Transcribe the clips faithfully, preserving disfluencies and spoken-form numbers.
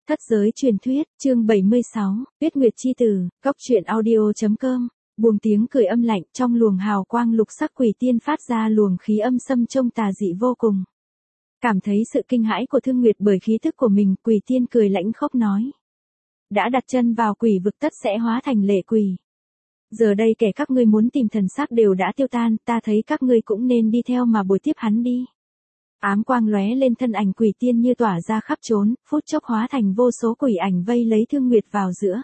Thất giới truyền thuyết, chương bảy mươi sáu, Tuyết Nguyệt chi tử, góc truyện audio.com. Buông tiếng cười âm lạnh, trong luồng hào quang lục sắc quỷ tiên phát ra luồng khí âm xâm trông tà dị vô cùng. Cảm thấy sự kinh hãi của Thương Nguyệt bởi khí tức của mình, quỷ tiên cười lãnh khốc nói: đã đặt chân vào quỷ vực tất sẽ hóa thành lệ quỷ. Giờ đây kẻ các ngươi muốn tìm thần xác đều đã tiêu tan, ta thấy các ngươi cũng nên đi theo mà bồi tiếp hắn đi. Ám quang lóe lên, thân ảnh quỷ tiên như tỏa ra khắp trốn, phút chốc hóa thành vô số quỷ ảnh vây lấy Thương Nguyệt vào giữa.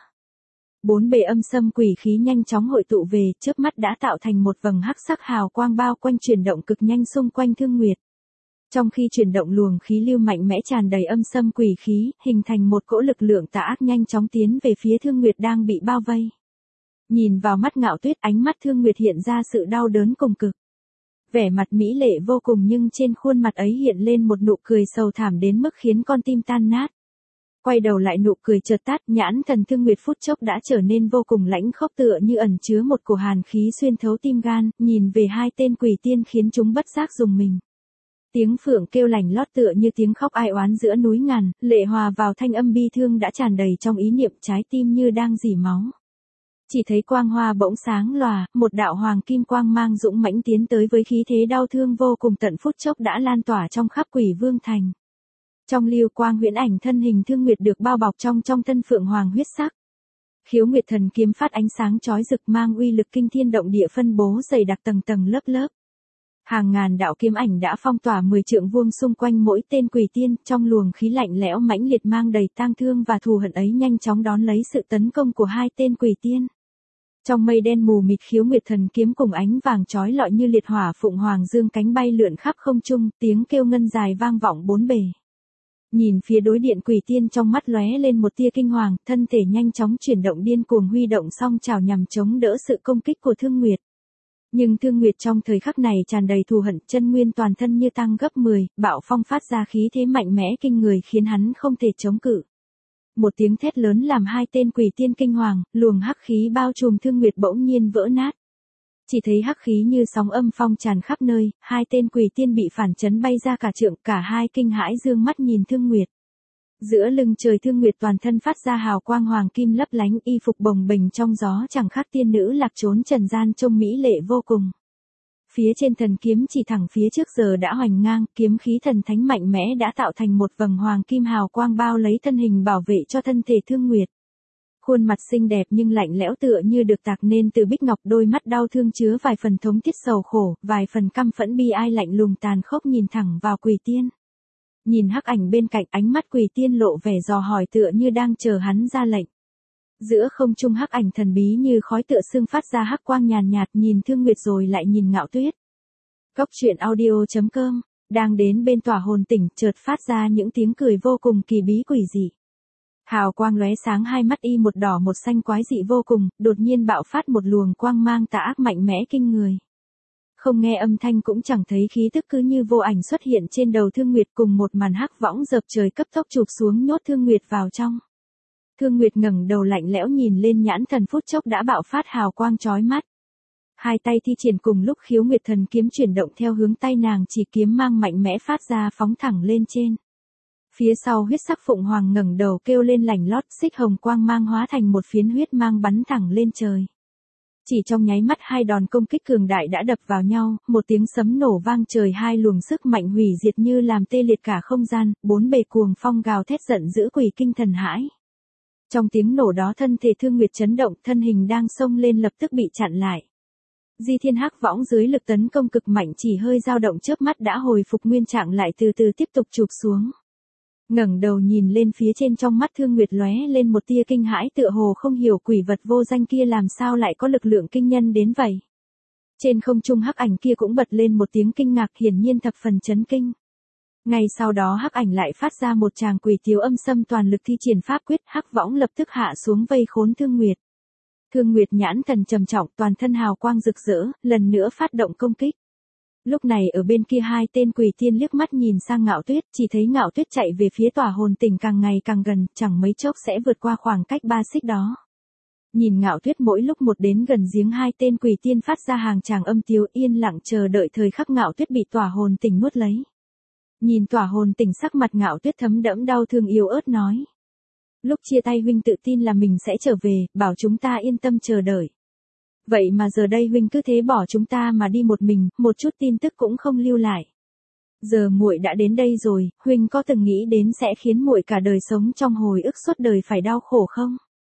Bốn bề âm xâm quỷ khí nhanh chóng hội tụ về, chớp mắt đã tạo thành một vầng hắc sắc hào quang bao quanh, chuyển động cực nhanh xung quanh Thương Nguyệt. Trong khi chuyển động, luồng khí lưu mạnh mẽ tràn đầy âm xâm quỷ khí, hình thành một cỗ lực lượng tà ác nhanh chóng tiến về phía Thương Nguyệt đang bị bao vây. Nhìn vào mắt Ngạo Tuyết, ánh mắt Thương Nguyệt hiện ra sự đau đớn cùng cực. Vẻ mặt mỹ lệ vô cùng, nhưng trên khuôn mặt ấy hiện lên một nụ cười sầu thảm đến mức khiến con tim tan nát. Quay đầu lại, nụ cười chợt tắt, nhãn thần Thương Nguyệt phút chốc đã trở nên vô cùng lãnh khốc, tựa như ẩn chứa một cổ hàn khí xuyên thấu tim gan, nhìn về hai tên quỷ tiên khiến chúng bất giác rùng mình. Tiếng phượng kêu lành lót tựa như tiếng khóc ai oán giữa núi ngàn, lệ hòa vào thanh âm bi thương đã tràn đầy trong ý niệm, trái tim như đang rỉ máu. Chỉ thấy quang hoa bỗng sáng lòa, một đạo hoàng kim quang mang dũng mãnh tiến tới với khí thế đau thương vô cùng, tận phút chốc đã lan tỏa trong khắp Quỷ Vương thành. Trong lưu quang huyễn ảnh, thân hình Thương Nguyệt được bao bọc trong trong thân phượng hoàng huyết sắc. Khiếu Nguyệt thần kiếm phát ánh sáng chói rực, mang uy lực kinh thiên động địa, phân bố dày đặc tầng tầng lớp lớp. Hàng ngàn đạo kiếm ảnh đã phong tỏa mười trượng vuông xung quanh mỗi tên quỷ tiên, trong luồng khí lạnh lẽo mãnh liệt mang đầy tang thương và thù hận ấy nhanh chóng đón lấy sự tấn công của hai tên quỷ tiên. Trong mây đen mù mịt, Khiếu Nguyệt thần kiếm cùng ánh vàng chói lọi như liệt hỏa phụng hoàng dương cánh bay lượn khắp không trung, tiếng kêu ngân dài vang vọng bốn bề. Nhìn phía đối điện, quỷ tiên trong mắt lóe lên một tia kinh hoàng, thân thể nhanh chóng chuyển động, điên cuồng huy động song chảo nhằm chống đỡ sự công kích của Thương Nguyệt. Nhưng Thương Nguyệt trong thời khắc này tràn đầy thù hận, chân nguyên toàn thân như tăng gấp mười, bạo phong phát ra khí thế mạnh mẽ kinh người khiến hắn không thể chống cự. Một tiếng thét lớn làm hai tên quỷ tiên kinh hoàng, luồng hắc khí bao trùm Thương Nguyệt bỗng nhiên vỡ nát. Chỉ thấy hắc khí như sóng âm phong tràn khắp nơi, hai tên quỷ tiên bị phản chấn bay ra cả trượng, cả hai kinh hãi dương mắt nhìn Thương Nguyệt. Giữa lưng trời, Thương Nguyệt toàn thân phát ra hào quang hoàng kim lấp lánh, y phục bồng bềnh trong gió chẳng khác tiên nữ lạc trốn trần gian, trông mỹ lệ vô cùng. Phía trên thần kiếm chỉ thẳng phía trước giờ đã hoành ngang, kiếm khí thần thánh mạnh mẽ đã tạo thành một vầng hoàng kim hào quang bao lấy thân hình, bảo vệ cho thân thể Thương Nguyệt. Khuôn mặt xinh đẹp nhưng lạnh lẽo tựa như được tạc nên từ bích ngọc, đôi mắt đau thương chứa vài phần thống thiết sầu khổ, vài phần căm phẫn bi ai, lạnh lùng tàn khốc nhìn thẳng vào quỷ tiên. Nhìn hắc ảnh bên cạnh, ánh mắt quỷ tiên lộ vẻ dò hỏi tựa như đang chờ hắn ra lệnh. Giữa không trung, hắc ảnh thần bí như khói tựa sương phát ra hắc quang nhàn nhạt, nhìn Thương Nguyệt rồi lại nhìn Ngạo Tuyết. Góc truyện audio.com, đang đến bên tỏa hồn tỉnh, chợt phát ra những tiếng cười vô cùng kỳ bí quỷ dị. Hào quang lóe sáng, hai mắt y một đỏ một xanh quái dị vô cùng, đột nhiên bạo phát một luồng quang mang tà ác mạnh mẽ kinh người. Không nghe âm thanh cũng chẳng thấy khí tức, cứ như vô ảnh xuất hiện trên đầu Thương Nguyệt, cùng một màn hắc võng dập trời cấp tốc chụp xuống, nhốt Thương Nguyệt vào trong. Thương Nguyệt ngẩng đầu lạnh lẽo nhìn lên, nhãn thần phút chốc đã bạo phát hào quang chói mắt. Hai tay thi triển cùng lúc, Khiếu Nguyệt thần kiếm chuyển động theo hướng tay nàng chỉ, kiếm mang mạnh mẽ phát ra phóng thẳng lên trên. Phía sau, huyết sắc phụng hoàng ngẩng đầu kêu lên lành lót, xích hồng quang mang hóa thành một phiến huyết mang bắn thẳng lên trời. Chỉ trong nháy mắt, hai đòn công kích cường đại đã đập vào nhau, một tiếng sấm nổ vang trời, hai luồng sức mạnh hủy diệt như làm tê liệt cả không gian, bốn bề cuồng phong gào thét giận dữ, quỷ kinh thần hãi. Trong tiếng nổ đó, thân thể Thương Nguyệt chấn động, thân hình đang xông lên lập tức bị chặn lại. Di Thiên Hắc võng dưới lực tấn công cực mạnh chỉ hơi dao động chớp mắt đã hồi phục nguyên trạng, lại từ từ tiếp tục chụp xuống. Ngẩng đầu nhìn lên phía trên, trong mắt Thương Nguyệt lóe lên một tia kinh hãi, tựa hồ không hiểu quỷ vật vô danh kia làm sao lại có lực lượng kinh nhân đến vậy. Trên không trung, hắc ảnh kia cũng bật lên một tiếng kinh ngạc, hiển nhiên thập phần chấn kinh. Ngay sau đó, hắc ảnh lại phát ra một tràng quỷ tiếu âm xâm, toàn lực thi triển pháp quyết, hắc võng lập tức hạ xuống vây khốn Thương Nguyệt. Thương Nguyệt nhãn thần trầm trọng, toàn thân hào quang rực rỡ, lần nữa phát động công kích. Lúc này ở bên kia, hai tên quỷ tiên liếc mắt nhìn sang Ngạo Tuyết, chỉ thấy Ngạo Tuyết chạy về phía tỏa hồn tỉnh càng ngày càng gần, chẳng mấy chốc sẽ vượt qua khoảng cách ba xích đó. Nhìn Ngạo Tuyết mỗi lúc một đến gần giếng, hai tên quỷ tiên phát ra hàng tràng âm tiếu, yên lặng chờ đợi thời khắc Ngạo Tuyết bị tỏa hồn tỉnh nuốt lấy. Nhìn tỏa hồn tỉnh, sắc mặt Ngạo Tuyết thấm đẫm đau thương, yếu ớt nói: Lúc chia tay huynh tự tin là mình sẽ trở về, bảo chúng ta yên tâm chờ đợi. Vậy mà giờ đây huynh cứ thế bỏ chúng ta mà đi một mình, một chút tin tức cũng không lưu lại. Giờ muội đã đến đây rồi, huynh có từng nghĩ đến sẽ khiến muội cả đời sống trong hồi ức suốt đời phải đau khổ không?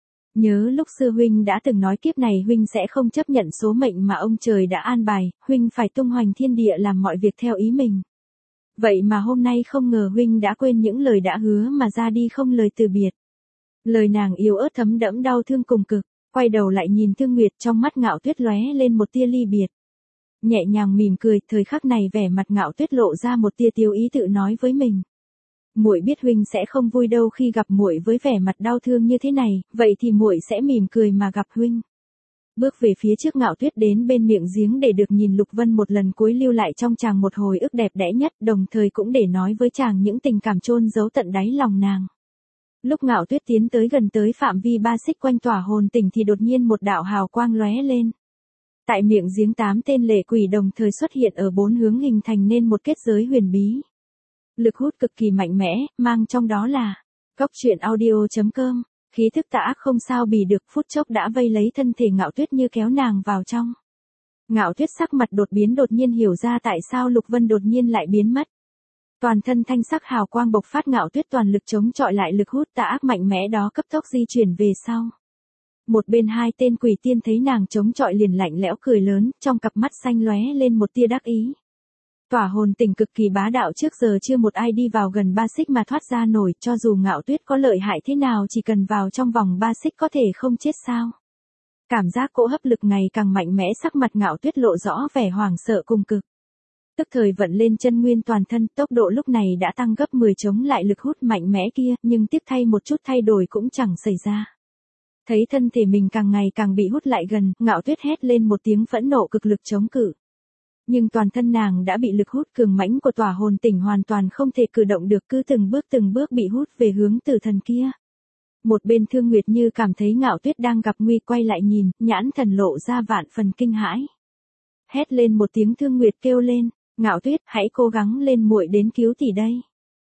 Nhớ lúc xưa huynh đã từng nói kiếp này huynh sẽ không chấp nhận số mệnh mà ông trời đã an bài, huynh phải tung hoành thiên địa làm mọi việc theo ý mình. Vậy mà hôm nay không ngờ huynh đã quên những lời đã hứa mà ra đi không lời từ biệt. Lời nàng yếu ớt thấm đẫm đau thương cùng cực, quay đầu lại nhìn Thương Nguyệt, trong mắt Ngạo Tuyết lóe lên một tia ly biệt. Nhẹ nhàng mỉm cười, thời khắc này vẻ mặt Ngạo Tuyết lộ ra một tia tiêu ý tự nói với mình. Muội biết huynh sẽ không vui đâu khi gặp muội với vẻ mặt đau thương như thế này, vậy thì muội sẽ mỉm cười mà gặp huynh. Bước về phía trước, Ngạo Tuyết đến bên miệng giếng để được nhìn Lục Vân một lần cuối, lưu lại trong chàng một hồi ức đẹp đẽ nhất, đồng thời cũng để nói với chàng những tình cảm chôn giấu tận đáy lòng nàng. Lúc Ngạo Tuyết tiến tới gần tới phạm vi ba xích quanh tỏa hồn tỉnh thì đột nhiên một đạo hào quang lóe lên. Tại miệng giếng, tám tên lệ quỷ đồng thời xuất hiện ở bốn hướng, hình thành nên một kết giới huyền bí. Lực hút cực kỳ mạnh mẽ, mang trong đó là Cóc Truyện Audio chấm com. Khí thức tà ác không sao bì được, phút chốc đã vây lấy thân thể Ngạo Tuyết như kéo nàng vào trong. Ngạo Tuyết sắc mặt đột biến, đột nhiên hiểu ra tại sao Lục Vân đột nhiên lại biến mất. Toàn thân thanh sắc hào quang bộc phát, Ngạo Tuyết toàn lực chống chọi lại lực hút tà ác mạnh mẽ đó, cấp tốc di chuyển về sau. Một bên hai tên quỷ tiên thấy nàng chống chọi liền lạnh lẽo cười lớn, trong cặp mắt xanh lóe lên một tia đắc ý. Tỏa hồn tỉnh cực kỳ bá đạo, trước giờ chưa một ai đi vào gần ba xích mà thoát ra nổi, cho dù Ngạo Tuyết có lợi hại thế nào chỉ cần vào trong vòng ba xích có thể không chết sao. Cảm giác cỗ hấp lực ngày càng mạnh mẽ, sắc mặt Ngạo Tuyết lộ rõ vẻ hoảng sợ cùng cực. Tức thời vận lên chân nguyên toàn thân, tốc độ lúc này đã tăng gấp mười chống lại lực hút mạnh mẽ kia, nhưng tiếc thay một chút thay đổi cũng chẳng xảy ra. Thấy thân thể mình càng ngày càng bị hút lại gần, Ngạo Tuyết hét lên một tiếng phẫn nộ, cực lực chống cự. Nhưng toàn thân nàng đã bị lực hút cường mãnh của tỏa hồn tỉnh hoàn toàn không thể cử động được, cứ từng bước từng bước bị hút về hướng tử thần kia. Một bên Thương Nguyệt như cảm thấy Ngạo Tuyết đang gặp nguy, quay lại nhìn, nhãn thần lộ ra vạn phần kinh hãi. Hét lên một tiếng, Thương Nguyệt kêu lên, Ngạo Tuyết, hãy cố gắng lên, muội đến cứu tỷ đây.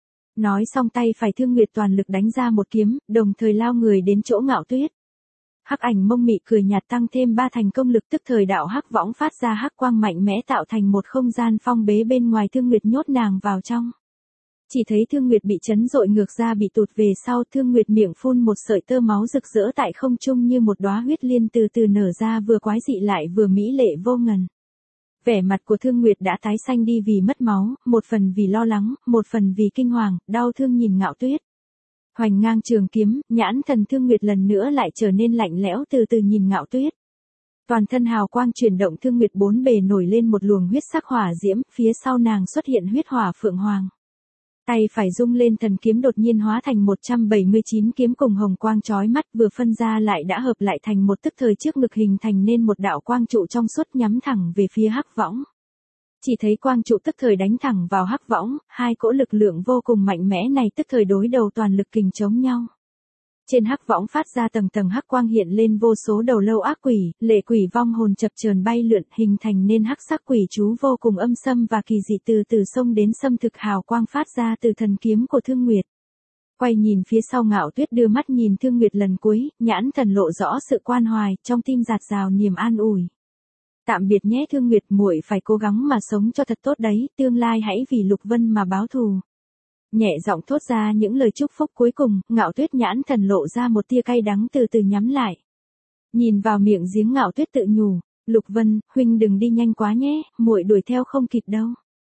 Nói xong tay phải Thương Nguyệt toàn lực đánh ra một kiếm, đồng thời lao người đến chỗ Ngạo Tuyết. Hắc ảnh mông mị cười nhạt, tăng thêm ba thành công lực, tức thời đạo hắc võng phát ra hắc quang mạnh mẽ, tạo thành một không gian phong bế bên ngoài, Thương Nguyệt nhốt nàng vào trong. Chỉ thấy Thương Nguyệt bị chấn dội ngược ra, bị tụt về sau, Thương Nguyệt miệng phun một sợi tơ máu rực rỡ tại không trung như một đóa huyết liên từ từ nở ra, vừa quái dị lại vừa mỹ lệ vô ngần. Vẻ mặt của Thương Nguyệt đã tái xanh đi vì mất máu, một phần vì lo lắng, một phần vì kinh hoàng, đau thương nhìn Ngạo Tuyết. Hoành ngang trường kiếm, nhãn thần Thương Nguyệt lần nữa lại trở nên lạnh lẽo, từ từ nhìn Ngạo Tuyết. Toàn thân hào quang chuyển động, Thương Nguyệt bốn bề nổi lên một luồng huyết sắc hỏa diễm, phía sau nàng xuất hiện huyết hỏa phượng hoàng. Tay phải rung lên, thần kiếm đột nhiên hóa thành một trăm bảy mươi chín kiếm cùng hồng quang chói mắt, vừa phân ra lại đã hợp lại thành một, tức thời trước ngực hình thành nên một đạo quang trụ trong suốt nhắm thẳng về phía hắc võng. Chỉ thấy quang trụ tức thời đánh thẳng vào hắc võng, hai cỗ lực lượng vô cùng mạnh mẽ này tức thời đối đầu, toàn lực kình chống nhau. Trên hắc võng phát ra tầng tầng hắc quang, hiện lên vô số đầu lâu ác quỷ, lệ quỷ vong hồn chập chờn bay lượn, hình thành nên hắc sắc quỷ chú vô cùng âm xâm và kỳ dị, từ từ xông đến xâm thực hào quang phát ra từ thần kiếm của Thương Nguyệt. Quay nhìn phía sau, Ngạo Tuyết đưa mắt nhìn Thương Nguyệt lần cuối, nhãn thần lộ rõ sự quan hoài, trong tim dạt dào niềm an ủi. Tạm biệt nhé Thương Nguyệt, muội phải cố gắng mà sống cho thật tốt đấy, tương lai hãy vì Lục Vân mà báo thù. Nhẹ giọng thốt ra những lời chúc phúc cuối cùng, Ngạo Tuyết nhãn thần lộ ra một tia cay đắng, từ từ nhắm lại. Nhìn vào miệng giếng, Ngạo Tuyết tự nhủ, Lục Vân, huynh đừng đi nhanh quá nhé, muội đuổi theo không kịp đâu.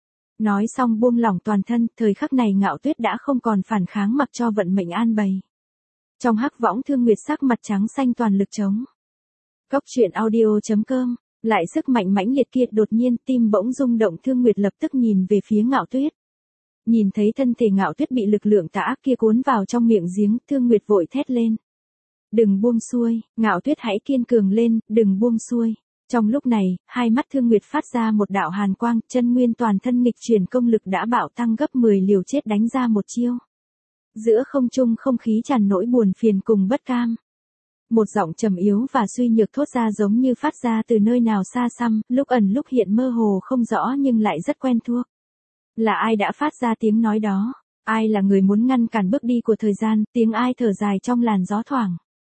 Nói xong buông lỏng toàn thân, thời khắc này Ngạo Tuyết đã không còn phản kháng, mặc cho vận mệnh an bày. Trong hắc võng, Thương Nguyệt sắc mặt trắng xanh toàn lực chống. Cóc Truyện Audio chấm com. Lại sức mạnh mãnh liệt kia, đột nhiên tim bỗng rung động, Thương Nguyệt lập tức nhìn về phía Ngạo Tuyết. Nhìn thấy thân thể Ngạo Tuyết bị lực lượng tà ác kia cuốn vào trong miệng giếng, Thương Nguyệt vội thét lên. Đừng buông xuôi, Ngạo Tuyết hãy kiên cường lên, đừng buông xuôi. Trong lúc này, hai mắt Thương Nguyệt phát ra một đạo hàn quang, chân nguyên toàn thân nghịch chuyển, công lực đã bạo tăng gấp mười, liều chết đánh ra một chiêu. Giữa không trung không khí tràn nỗi buồn phiền cùng bất cam. Một giọng trầm yếu và suy nhược thốt ra, giống như phát ra từ nơi nào xa xăm, lúc ẩn lúc hiện, mơ hồ không rõ nhưng lại rất quen thuộc. Là ai đã phát ra tiếng nói đó? Ai là người muốn ngăn cản bước đi của thời gian, tiếng ai thở dài trong làn gió thoảng.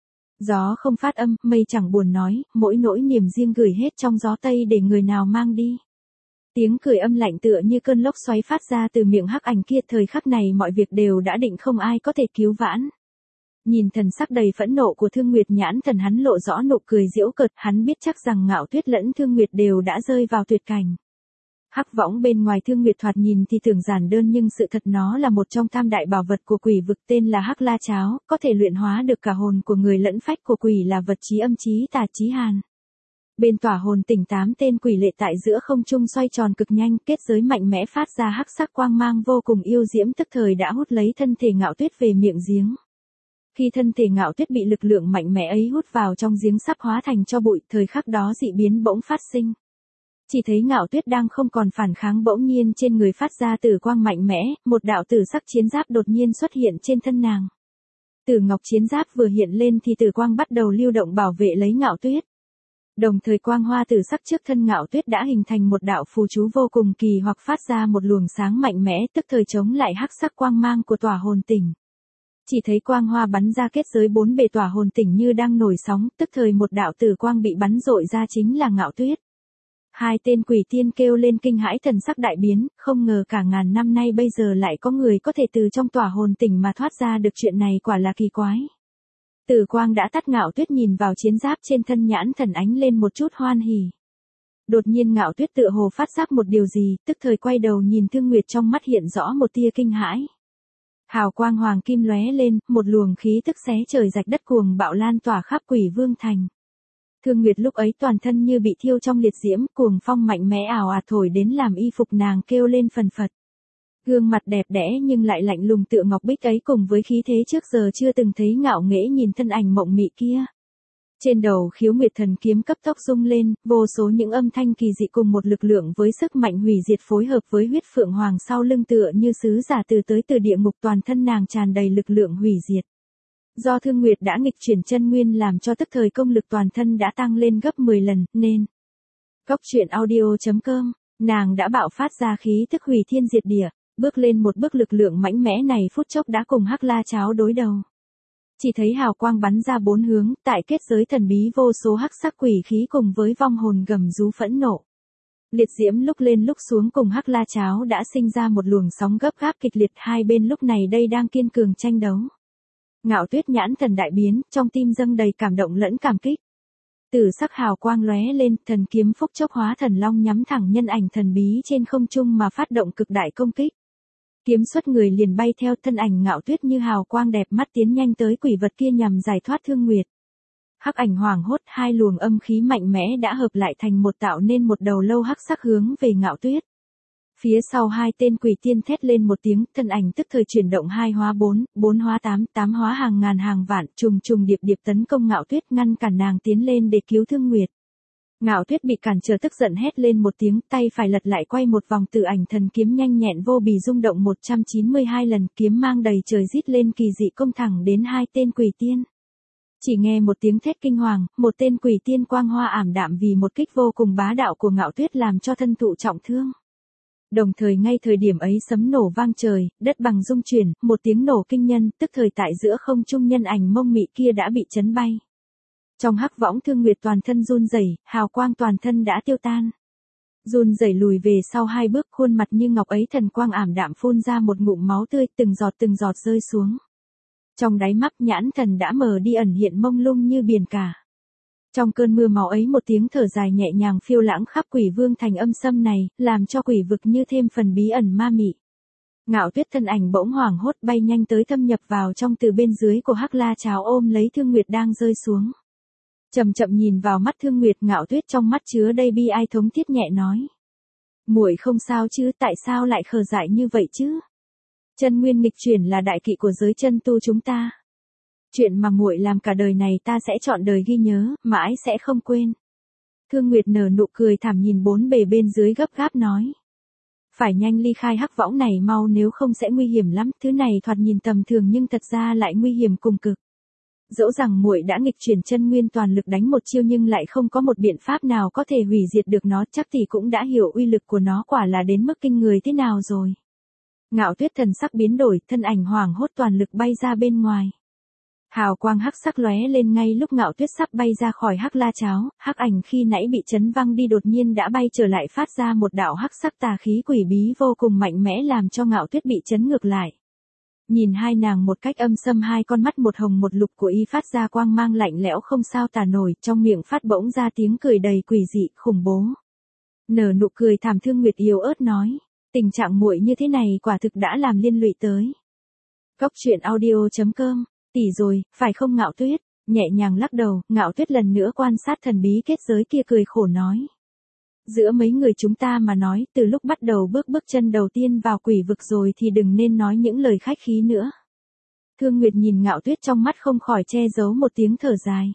Gió không phát âm, mây chẳng buồn nói, mỗi nỗi niềm riêng gửi hết trong gió tây để người nào mang đi. Tiếng cười âm lạnh tựa như cơn lốc xoáy phát ra từ miệng hắc ảnh kia, thời khắc này mọi việc đều đã định, không ai có thể cứu vãn. Nhìn thần sắc đầy phẫn nộ của Thương Nguyệt, nhãn thần hắn lộ rõ nụ cười giễu cợt, hắn biết chắc rằng Ngạo Tuyết lẫn Thương Nguyệt đều đã rơi vào tuyệt cảnh. Hắc võng bên ngoài Thương Nguyệt thoạt nhìn thì tưởng giản đơn, nhưng sự thật nó là một trong tam đại bảo vật của quỷ vực tên là Hắc La Cháo, có thể luyện hóa được cả hồn của người lẫn phách của quỷ, là vật chí âm chí tà chí hàn. Bên tỏa hồn tỉnh, tám tên quỷ lệ tại giữa không trung xoay tròn cực nhanh, kết giới mạnh mẽ phát ra hắc sắc quang mang vô cùng yêu diễm, tức thời đã hút lấy thân thể Ngạo Tuyết về miệng giếng. Khi thân thể Ngạo Tuyết bị lực lượng mạnh mẽ ấy hút vào trong giếng sắp hóa thành tro bụi, thời khắc đó dị biến bỗng phát sinh. Chỉ thấy Ngạo Tuyết đang không còn phản kháng, bỗng nhiên trên người phát ra tử quang mạnh mẽ, một đạo tử sắc chiến giáp đột nhiên xuất hiện trên thân nàng. Tử ngọc chiến giáp vừa hiện lên thì tử quang bắt đầu lưu động bảo vệ lấy Ngạo Tuyết. Đồng thời quang hoa tử sắc trước thân Ngạo Tuyết đã hình thành một đạo phù chú vô cùng kỳ hoặc, phát ra một luồng sáng mạnh mẽ, tức thời chống lại hắc sắc quang mang của tỏa hồn tỉnh. Chỉ thấy quang hoa bắn ra, kết giới bốn bề tỏa hồn tỉnh như đang nổi sóng, tức thời một đạo tử quang bị bắn rội ra chính là Ngạo Tuyết. Hai tên quỷ tiên kêu lên kinh hãi, thần sắc đại biến, không ngờ cả ngàn năm nay bây giờ lại có người có thể từ trong tỏa hồn tỉnh mà thoát ra được, chuyện này quả là kỳ quái. Tử quang đã tắt, Ngạo Tuyết nhìn vào chiến giáp trên thân, nhãn thần ánh lên một chút hoan hỉ. Đột nhiên Ngạo Tuyết tựa hồ phát giác một điều gì, tức thời quay đầu nhìn Thương Nguyệt, trong mắt hiện rõ một tia kinh hãi. Hào quang hoàng kim lóe lên, một luồng khí tức xé trời rạch đất cuồng bạo lan tỏa khắp Quỷ Vương thành. Thương Nguyệt lúc ấy toàn thân như bị thiêu trong liệt diễm, cuồng phong mạnh mẽ ảo ạt thổi đến làm y phục nàng kêu lên phần phật. Gương mặt đẹp đẽ nhưng lại lạnh lùng tựa ngọc bích ấy, cùng với khí thế trước giờ chưa từng thấy ngạo nghễ nhìn thân ảnh mộng mị kia. Trên đầu Khiếu Nguyệt Thần kiếm cấp tốc rung lên, vô số những âm thanh kỳ dị cùng một lực lượng với sức mạnh hủy diệt phối hợp với huyết phượng hoàng sau lưng tựa như sứ giả từ tới từ địa ngục, toàn thân nàng tràn đầy lực lượng hủy diệt. Do Thương Nguyệt đã nghịch chuyển chân nguyên làm cho tức thời công lực toàn thân đã tăng lên gấp mười lần, nên Cốc truyện audio chấm com, nàng đã bạo phát ra khí tức hủy thiên diệt địa, bước lên một bước, lực lượng mãnh mẽ này phút chốc đã cùng Hắc La Cháo đối đầu. Chỉ thấy hào quang bắn ra bốn hướng, tại kết giới thần bí vô số hắc sắc quỷ khí cùng với vong hồn gầm rú phẫn nộ. Liệt diễm lúc lên lúc xuống cùng Hắc La Cháo đã sinh ra một luồng sóng gấp gáp kịch liệt, hai bên lúc này đây đang kiên cường tranh đấu. Ngạo Tuyết nhãn thần đại biến, trong tim dâng đầy cảm động lẫn cảm kích. Tử sắc hào quang lóe lên, thần kiếm phúc chốc hóa thần long nhắm thẳng nhân ảnh thần bí trên không trung mà phát động cực đại công kích. Kiếm xuất người liền bay theo thân ảnh Ngạo Tuyết như hào quang đẹp mắt tiến nhanh tới quỷ vật kia nhằm giải thoát Thương Nguyệt. Hắc ảnh hoảng hốt, hai luồng âm khí mạnh mẽ đã hợp lại thành một, tạo nên một đầu lâu hắc sắc hướng về Ngạo Tuyết. Phía sau hai tên quỷ tiên thét lên một tiếng, thân ảnh tức thời chuyển động, hai hóa bốn, bốn hóa tám, tám hóa hàng ngàn hàng vạn, trùng trùng điệp điệp tấn công Ngạo Tuyết, ngăn cản nàng tiến lên để cứu Thương Nguyệt. Ngạo Tuyết bị cản trở tức giận hét lên một tiếng, tay phải lật lại quay một vòng, tử ảnh thần kiếm nhanh nhẹn vô bì rung động một trăm chín mươi hai lần, kiếm mang đầy trời rít lên kỳ dị công thẳng đến hai tên quỷ tiên. Chỉ nghe một tiếng thét kinh hoàng, một tên quỷ tiên quang hoa ảm đạm vì một kích vô cùng bá đạo của Ngạo Tuyết làm cho thân thụ trọng thương. Đồng thời ngay thời điểm ấy sấm nổ vang trời, đất bằng rung chuyển, một tiếng nổ kinh nhân, tức thời tại giữa không trung nhân ảnh mông mị kia đã bị chấn bay. Trong hắc võng Thương Nguyệt toàn thân run rẩy, hào quang toàn thân đã tiêu tan. Run rẩy lùi về sau hai bước, khuôn mặt như ngọc ấy thần quang ảm đạm phun ra một ngụm máu tươi, từng giọt từng giọt rơi xuống. Trong đáy mắt nhãn thần đã mờ đi, ẩn hiện mông lung như biển cả. Trong cơn mưa máu ấy một tiếng thở dài nhẹ nhàng phiêu lãng khắp Quỷ Vương thành âm sâm này, làm cho quỷ vực như thêm phần bí ẩn ma mị. Ngạo Tuyết thân ảnh bỗng hoảng hốt bay nhanh tới, thâm nhập vào trong từ bên dưới của Hắc La Cháo ôm lấy Thương Nguyệt đang rơi xuống. Chậm chậm nhìn vào mắt Thương Nguyệt, Ngạo Tuyết trong mắt chứa đầy bi ai thống thiết nhẹ nói: "Muội không sao chứ, tại sao lại khờ dại như vậy chứ? Chân nguyên nghịch chuyển là đại kỵ của giới chân tu chúng ta. Chuyện mà muội làm cả đời này ta sẽ trọn đời ghi nhớ, mãi sẽ không quên." Thương Nguyệt nở nụ cười thảm nhìn bốn bề bên dưới gấp gáp nói: "Phải nhanh ly khai hắc võng này mau, nếu không sẽ nguy hiểm lắm, thứ này thoạt nhìn tầm thường nhưng thật ra lại nguy hiểm cùng cực. Dẫu rằng muội đã nghịch chuyển chân nguyên toàn lực đánh một chiêu nhưng lại không có một biện pháp nào có thể hủy diệt được nó, chắc thì cũng đã hiểu uy lực của nó quả là đến mức kinh người thế nào rồi." Ngạo Tuyết thần sắc biến đổi, thân ảnh hoảng hốt toàn lực bay ra bên ngoài. Hào quang hắc sắc lóe lên ngay lúc Ngạo Tuyết sắp bay ra khỏi hắc la cháo, hắc ảnh khi nãy bị chấn văng đi đột nhiên đã bay trở lại phát ra một đạo hắc sắc tà khí quỷ bí vô cùng mạnh mẽ làm cho Ngạo Tuyết bị chấn ngược lại. Nhìn hai nàng một cách âm sâm, hai con mắt một hồng một lục của y phát ra quang mang lạnh lẽo không sao tả nổi, trong miệng phát bỗng ra tiếng cười đầy quỷ dị, khủng bố. Nở nụ cười thảm thương Nguyệt yếu ớt nói, tình trạng muội như thế này quả thực đã làm liên lụy tới. Góc truyện audio chấm com, tỷ rồi, phải không Ngạo Tuyết? Nhẹ nhàng lắc đầu, Ngạo Tuyết lần nữa quan sát thần bí kết giới kia cười khổ nói. Giữa mấy người chúng ta mà nói, từ lúc bắt đầu bước bước chân đầu tiên vào quỷ vực rồi thì đừng nên nói những lời khách khí nữa. Thương Nguyệt nhìn Ngạo Tuyết trong mắt không khỏi che giấu một tiếng thở dài.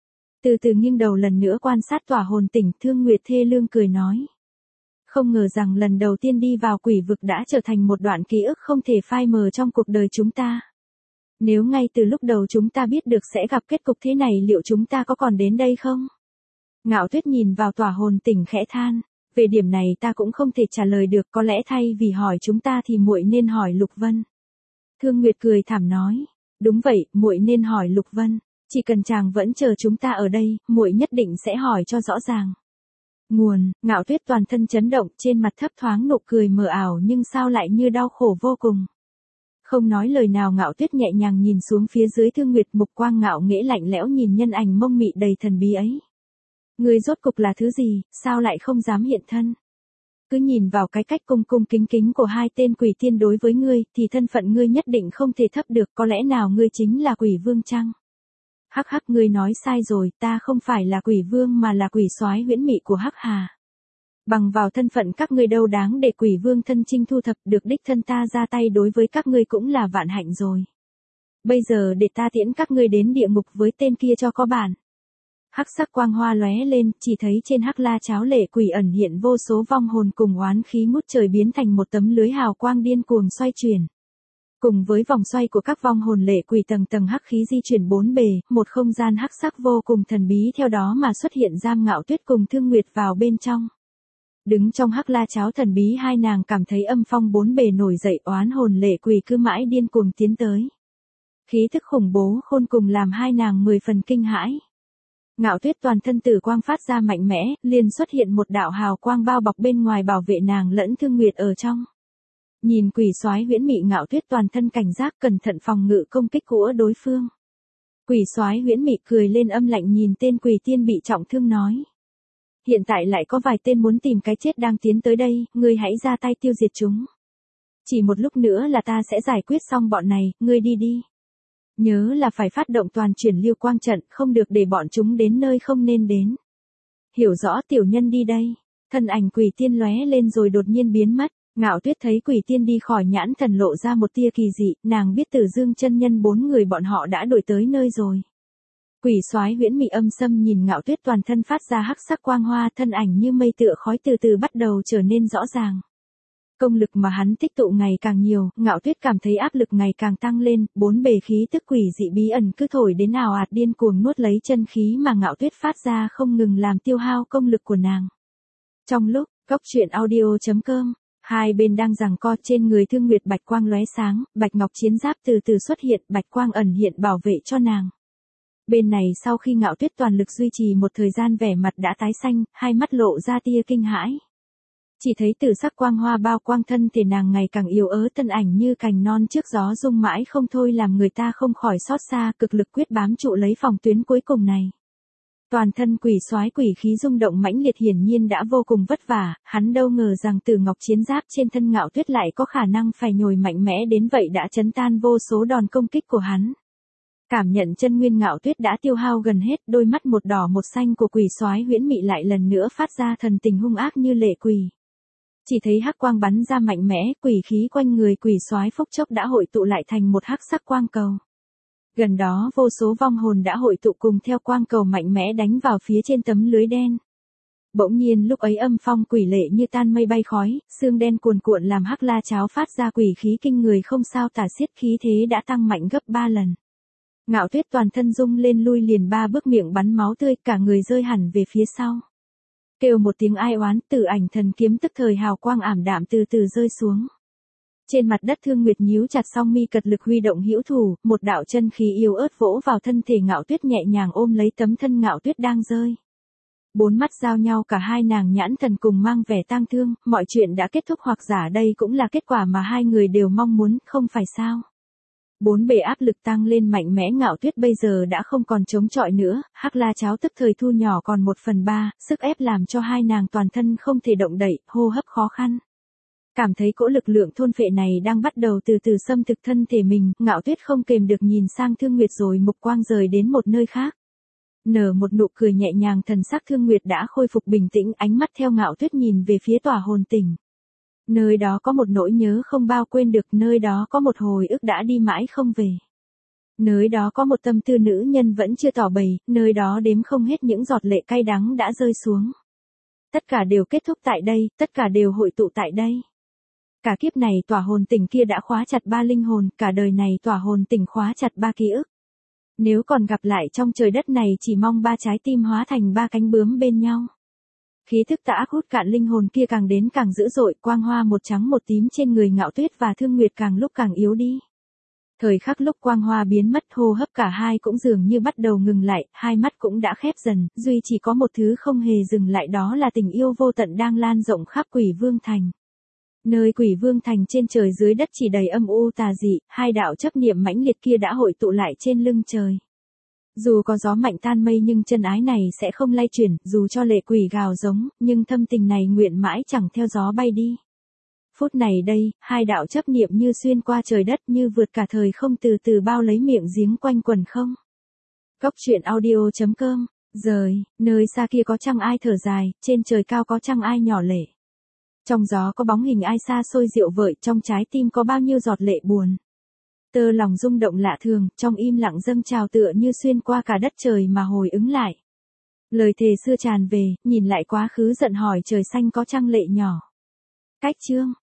Từ từ nghiêng đầu lần nữa quan sát tỏa hồn tỉnh, Thương Nguyệt thê lương cười nói. Không ngờ rằng lần đầu tiên đi vào quỷ vực đã trở thành một đoạn ký ức không thể phai mờ trong cuộc đời chúng ta. Nếu ngay từ lúc đầu chúng ta biết được sẽ gặp kết cục thế này liệu chúng ta có còn đến đây không? Ngạo Tuyết nhìn vào tỏa hồn tỉnh khẽ than, về điểm này ta cũng không thể trả lời được, có lẽ thay vì hỏi chúng ta thì muội nên hỏi Lục Vân. Thương Nguyệt cười thảm nói, đúng vậy, muội nên hỏi Lục Vân, chỉ cần chàng vẫn chờ chúng ta ở đây, muội nhất định sẽ hỏi cho rõ ràng. Nguồn, Ngạo Tuyết toàn thân chấn động, trên mặt thấp thoáng nụ cười mờ ảo nhưng sao lại như đau khổ vô cùng. Không nói lời nào Ngạo Tuyết nhẹ nhàng nhìn xuống phía dưới Thương Nguyệt, mục quang ngạo nghễ lạnh lẽo nhìn nhân ảnh mông mị đầy thần bí ấy. Ngươi rốt cục là thứ gì, sao lại không dám hiện thân? Cứ nhìn vào cái cách cung cung kính kính của hai tên quỷ tiên đối với ngươi, thì thân phận ngươi nhất định không thể thấp được, có lẽ nào ngươi chính là quỷ vương chăng? Hắc hắc, ngươi nói sai rồi, ta không phải là quỷ vương mà là quỷ soái huyễn mị của Hắc Hà. Bằng vào thân phận các ngươi đâu đáng để quỷ vương thân chinh thu thập, được đích thân ta ra tay đối với các ngươi cũng là vạn hạnh rồi. Bây giờ để ta tiễn các ngươi đến địa ngục với tên kia cho có bản. Hắc sắc quang hoa lóe lên, chỉ thấy trên hắc la cháo lệ quỷ ẩn hiện vô số vong hồn cùng oán khí ngút trời biến thành một tấm lưới hào quang điên cuồng xoay chuyển. Cùng với vòng xoay của các vong hồn lệ quỷ tầng tầng hắc khí di chuyển bốn bề, một không gian hắc sắc vô cùng thần bí theo đó mà xuất hiện giam Ngạo Tuyết cùng Thương Nguyệt vào bên trong. Đứng trong hắc la cháo thần bí hai nàng cảm thấy âm phong bốn bề nổi dậy, oán hồn lệ quỷ cứ mãi điên cuồng tiến tới. Khí thức khủng bố khôn cùng làm hai nàng mười phần kinh hãi. Ngạo Tuyết toàn thân tử quang phát ra mạnh mẽ, liền xuất hiện một đạo hào quang bao bọc bên ngoài bảo vệ nàng lẫn Thương Nguyệt ở trong. Nhìn quỷ soái huyễn mị, Ngạo Tuyết toàn thân cảnh giác cẩn thận phòng ngự công kích của đối phương. Quỷ soái huyễn mị cười lên âm lạnh nhìn tên quỷ tiên bị trọng thương nói. Hiện tại lại có vài tên muốn tìm cái chết đang tiến tới đây, ngươi hãy ra tay tiêu diệt chúng. Chỉ một lúc nữa là ta sẽ giải quyết xong bọn này, ngươi đi đi. Nhớ là phải phát động toàn chuyển lưu quang trận, không được để bọn chúng đến nơi không nên đến. Hiểu rõ tiểu nhân đi đây. Thân ảnh quỷ tiên lóe lên rồi đột nhiên biến mất. Ngạo Tuyết thấy quỷ tiên đi khỏi nhãn thần lộ ra một tia kỳ dị, nàng biết Tử Dương chân nhân bốn người bọn họ đã đuổi tới nơi rồi. Quỷ soái huyễn mị âm sâm nhìn Ngạo Tuyết toàn thân phát ra hắc sắc quang hoa, thân ảnh như mây tựa khói từ từ bắt đầu trở nên rõ ràng. Công lực mà hắn tích tụ ngày càng nhiều, Ngạo Tuyết cảm thấy áp lực ngày càng tăng lên, bốn bề khí tức quỷ dị bí ẩn cứ thổi đến ào ạt điên cuồng nuốt lấy chân khí mà Ngạo Tuyết phát ra không ngừng làm tiêu hao công lực của nàng. Trong lúc, góc truyện audio chấm com, hai bên đang giằng co, trên người Thương Nguyệt bạch quang lóe sáng, bạch ngọc chiến giáp từ từ xuất hiện, bạch quang ẩn hiện bảo vệ cho nàng. Bên này sau khi Ngạo Tuyết toàn lực duy trì một thời gian vẻ mặt đã tái xanh, hai mắt lộ ra tia kinh hãi. Chỉ thấy từ sắc quang hoa bao quang thân thể nàng ngày càng yếu ớt, thân ảnh như cành non trước gió rung mãi không thôi làm người ta không khỏi xót xa, cực lực quyết bám trụ lấy phòng tuyến cuối cùng này. Toàn thân quỷ soái quỷ khí rung động mãnh liệt, hiển nhiên đã vô cùng vất vả, hắn đâu ngờ rằng Tử Ngọc chiến giáp trên thân Ngạo Tuyết lại có khả năng phải nhồi mạnh mẽ đến vậy đã chấn tan vô số đòn công kích của hắn. Cảm nhận chân nguyên Ngạo Tuyết đã tiêu hao gần hết, đôi mắt một đỏ một xanh của quỷ soái huyễn mị lại lần nữa phát ra thần tình hung ác như lệ quỷ. Chỉ thấy hắc quang bắn ra mạnh mẽ, quỷ khí quanh người quỷ soái phốc chốc đã hội tụ lại thành một hắc sắc quang cầu. Gần đó vô số vong hồn đã hội tụ cùng theo quang cầu mạnh mẽ đánh vào phía trên tấm lưới đen. Bỗng nhiên lúc ấy âm phong quỷ lệ như tan mây bay khói, xương đen cuồn cuộn làm hắc la cháo phát ra quỷ khí kinh người không sao tả xiết, khí thế đã tăng mạnh gấp ba lần. Ngạo Tuyết toàn thân rung lên lui liền ba bước, miệng bắn máu tươi, cả người rơi hẳn về phía sau. Kêu một tiếng ai oán, Tử Ảnh thần kiếm tức thời hào quang ảm đạm từ từ rơi xuống. Trên mặt đất Thương Nguyệt nhíu chặt song mi cật lực huy động hữu thủ, một đạo chân khí yếu ớt vỗ vào thân thể Ngạo Tuyết nhẹ nhàng ôm lấy tấm thân Ngạo Tuyết đang rơi. Bốn mắt giao nhau cả hai nàng nhãn thần cùng mang vẻ tang thương, mọi chuyện đã kết thúc hoặc giả đây cũng là kết quả mà hai người đều mong muốn, không phải sao? Bốn bề áp lực tăng lên mạnh mẽ Ngạo Tuyết bây giờ đã không còn chống chọi nữa, Hắc La Cháo tức thời thu nhỏ còn một phần ba, sức ép làm cho hai nàng toàn thân không thể động đậy, hô hấp khó khăn. Cảm thấy cỗ lực lượng thôn phệ này đang bắt đầu từ từ xâm thực thân thể mình, Ngạo Tuyết không kềm được nhìn sang Thương Nguyệt rồi mục quang rời đến một nơi khác. Nở một nụ cười nhẹ nhàng, thần sắc Thương Nguyệt đã khôi phục bình tĩnh, ánh mắt theo Ngạo Tuyết nhìn về phía tòa hồn tỉnh. Nơi đó có một nỗi nhớ không bao quên được, nơi đó có một hồi ức đã đi mãi không về. Nơi đó có một tâm tư nữ nhân vẫn chưa tỏ bày, nơi đó đếm không hết những giọt lệ cay đắng đã rơi xuống. Tất cả đều kết thúc tại đây, tất cả đều hội tụ tại đây. Cả kiếp này tỏa hồn tỉnh kia đã khóa chặt ba linh hồn, cả đời này tỏa hồn tỉnh khóa chặt ba ký ức. Nếu còn gặp lại trong trời đất này chỉ mong ba trái tim hóa thành ba cánh bướm bên nhau. Khí thức tã hút cạn linh hồn kia càng đến càng dữ dội, quang hoa một trắng một tím trên người Ngạo Tuyết và Thương Nguyệt càng lúc càng yếu đi. Thời khắc lúc quang hoa biến mất, hô hấp cả hai cũng dường như bắt đầu ngừng lại, hai mắt cũng đã khép dần, duy chỉ có một thứ không hề dừng lại, đó là tình yêu vô tận đang lan rộng khắp Quỷ Vương Thành. Nơi Quỷ Vương Thành trên trời dưới đất chỉ đầy âm u tà dị, hai đạo chấp niệm mãnh liệt kia đã hội tụ lại trên lưng trời. Dù có gió mạnh tan mây nhưng chân ái này sẽ không lay chuyển, dù cho lệ quỷ gào giống, nhưng thâm tình này nguyện mãi chẳng theo gió bay đi. Phút này đây, hai đạo chấp niệm như xuyên qua trời đất, như vượt cả thời không, từ từ bao lấy miệng giếng quanh quần không. Cốc truyện audio chấm com, rời, nơi xa kia có trăng ai thở dài, trên trời cao có trăng ai nhỏ lệ. Trong gió có bóng hình ai xa xôi rượu vợi, trong trái tim có bao nhiêu giọt lệ buồn. Tơ lòng rung động lạ thường, trong im lặng dâng trào tựa như xuyên qua cả đất trời mà hồi ứng lại. Lời thề xưa tràn về, nhìn lại quá khứ giận hỏi trời xanh có trăng lệ nhỏ. Cách chương